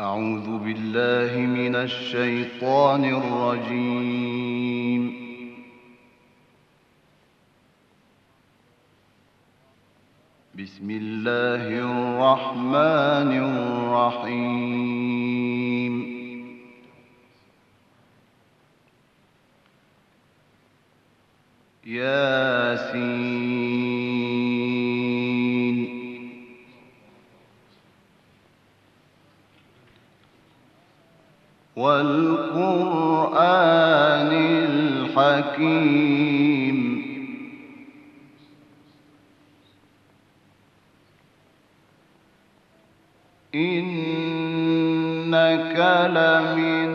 أعوذ بالله من الشيطان الرجيم. بسم الله الرحمن الرحيم. ياسين والقرآن الحكيم إنك لمن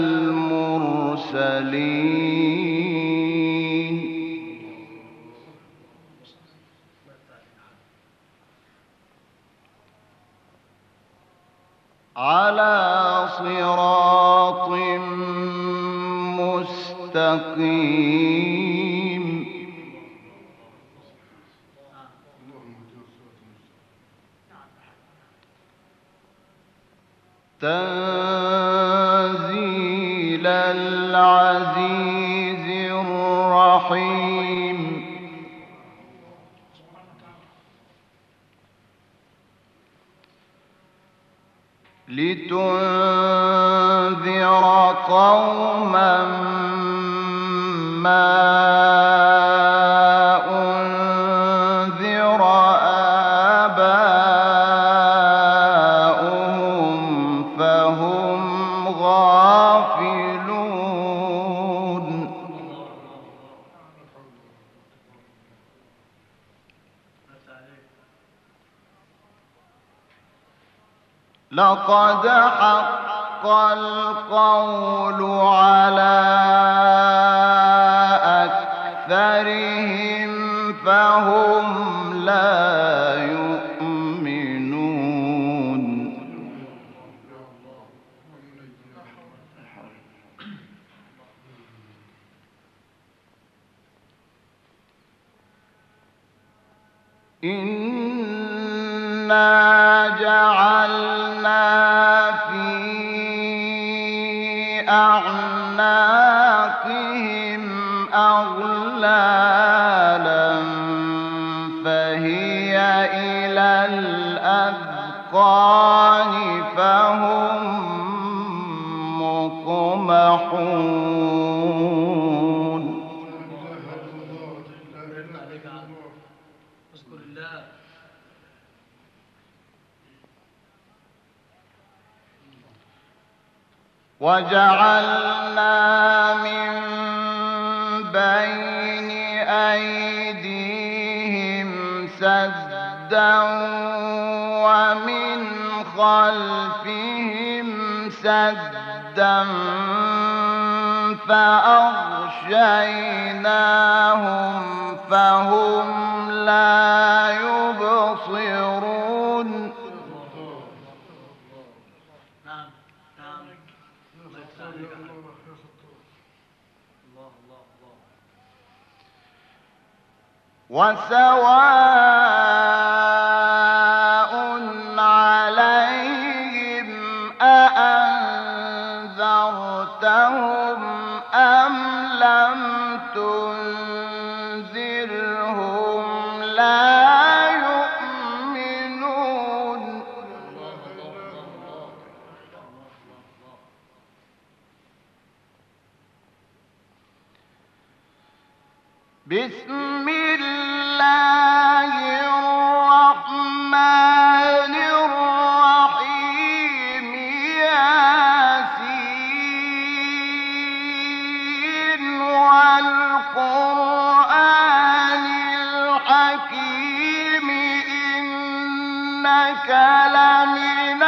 المرسلين على صراط مستقيم تنزيل العزيز الرحيم لتنذر قوما ما أنذر آباؤهم فهم غافلون لقد حق القول على أكثرهم فهم لا يؤمنون إنا جعلنا في أعناقهم أغلالا فهي إلى الأذقان فهم مقمحون وجعلنا من بين أيديهم سدا ومن خلفهم سدا فأغشيناهم فهم لا يبصرون وسواء عليهم أأنذرتهم أم لم تنذرهم لا يؤمنون بسم الله الرحمن الرحيم ياسين والقرآن الحكيم إنك لمن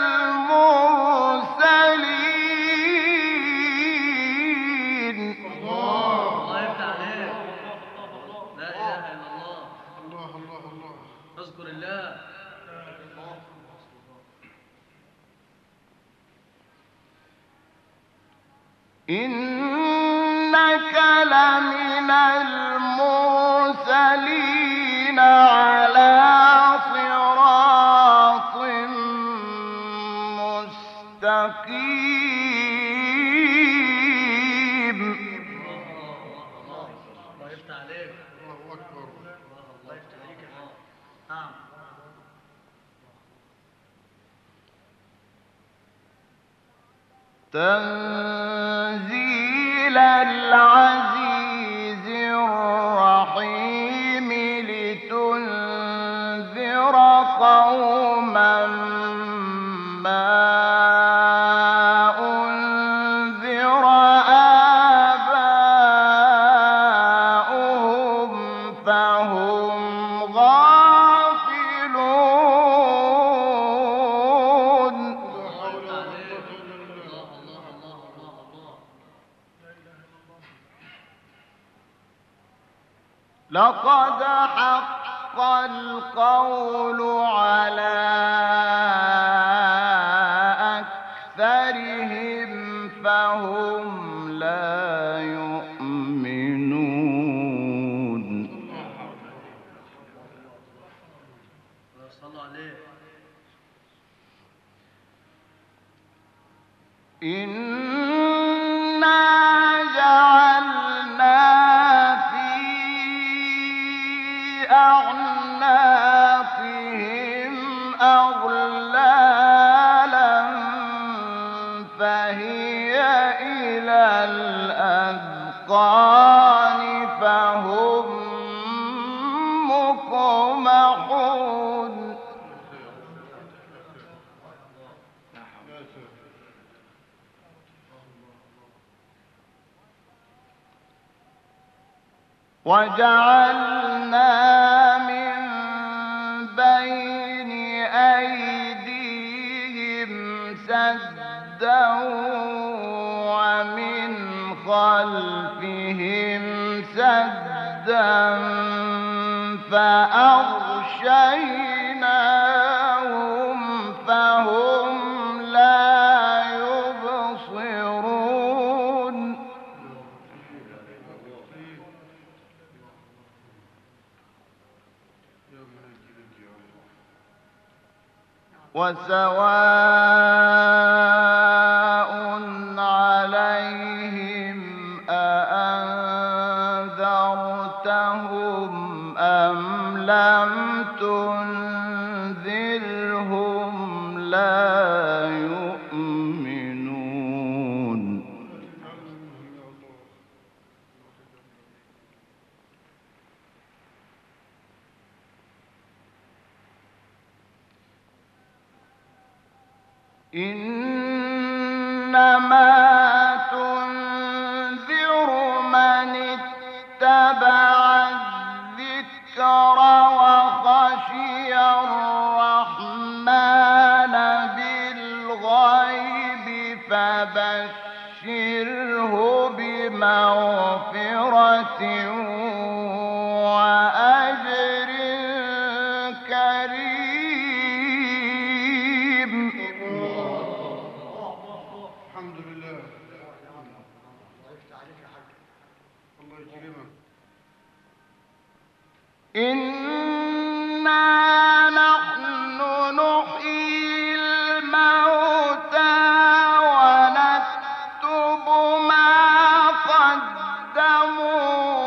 المرسلين الله يفتح عليك. لا إله إلا الله. اذكر الله. إنك لمن المرسلين على صراط مستقيم. الله يفتح عليك. الله أكبر. الله يفتح عليك يا حاج. نعم. تنزيل العزيز الرحيم لتنذر قوما ما أنذر آباؤهم فهم غافلون. لقد حق القول على أكثرهم فهم لا يؤمنون. صلى عليه. إنا جعلنا في أعناقهم أغلالا فهي إلى الأذقان فهم مقمحون. وجعلنا من بين أيديهم سدا ومن خلفهم سدا فأغشيناهم فهم لا يبصرون. وسواء عليهم أأنذرتهم أم لم تنذرهم لا يؤمنون. إنما تنذر من اتبع الذكر وخشي الرحمن بالغيب فبشره بمغفرة وأجر كريم. الحمد لله. الله يفتح عليك يا حاج. الله يكرمك. إنا نحن نحيي الموتى ونكتب ما قدموا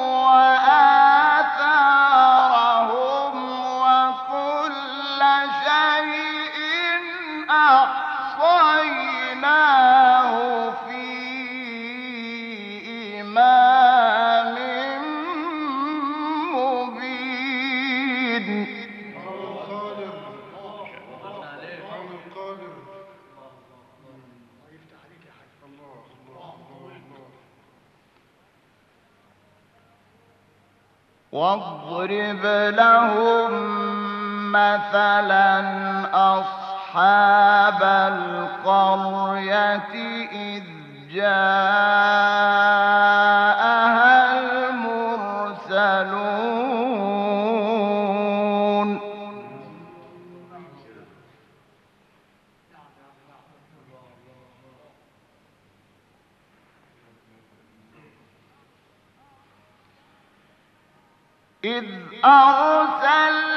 وآثارهم وكل شيء أحصيناه في إمام مبين. القادر. القادر. الله يفتح عليك يا حاج. الله الله الله. واضرب لهم مثلا أصحاب القرية إذ جاءها المرسلون. إذ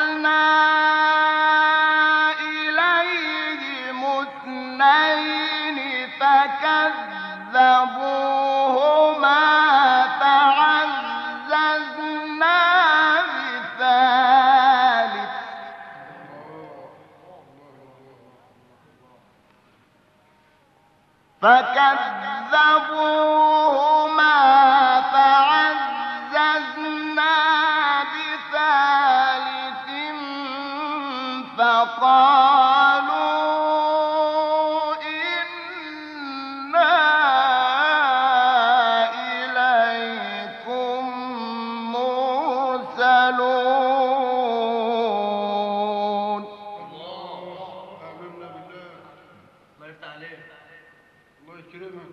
أرسلنا إليهم اثنين فكذبوهما فعززنا بثالث فقالوا إنا إليكم مرسلون. آمنا بالله. الله يفتح عليك. الله يكرمك.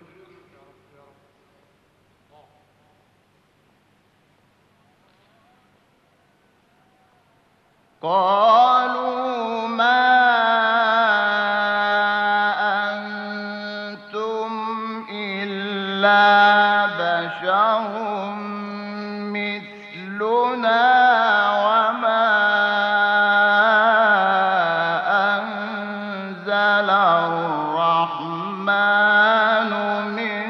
قالوا ما أنتم إلا بشر مثلنا وما أنزل الرحمن من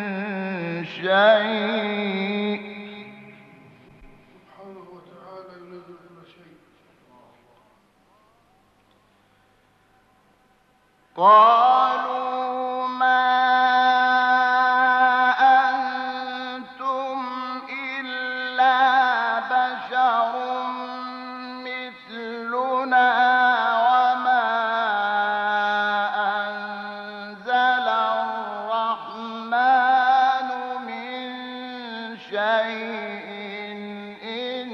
شيء سبحانه وتعالى ينزل كل شيء. قالوا ما أنتم إلا بشر مثلنا وما أنزل الرحمن من شيء إن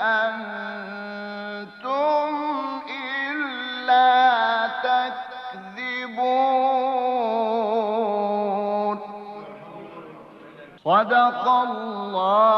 أنتم إلا تكذبون. صدق الله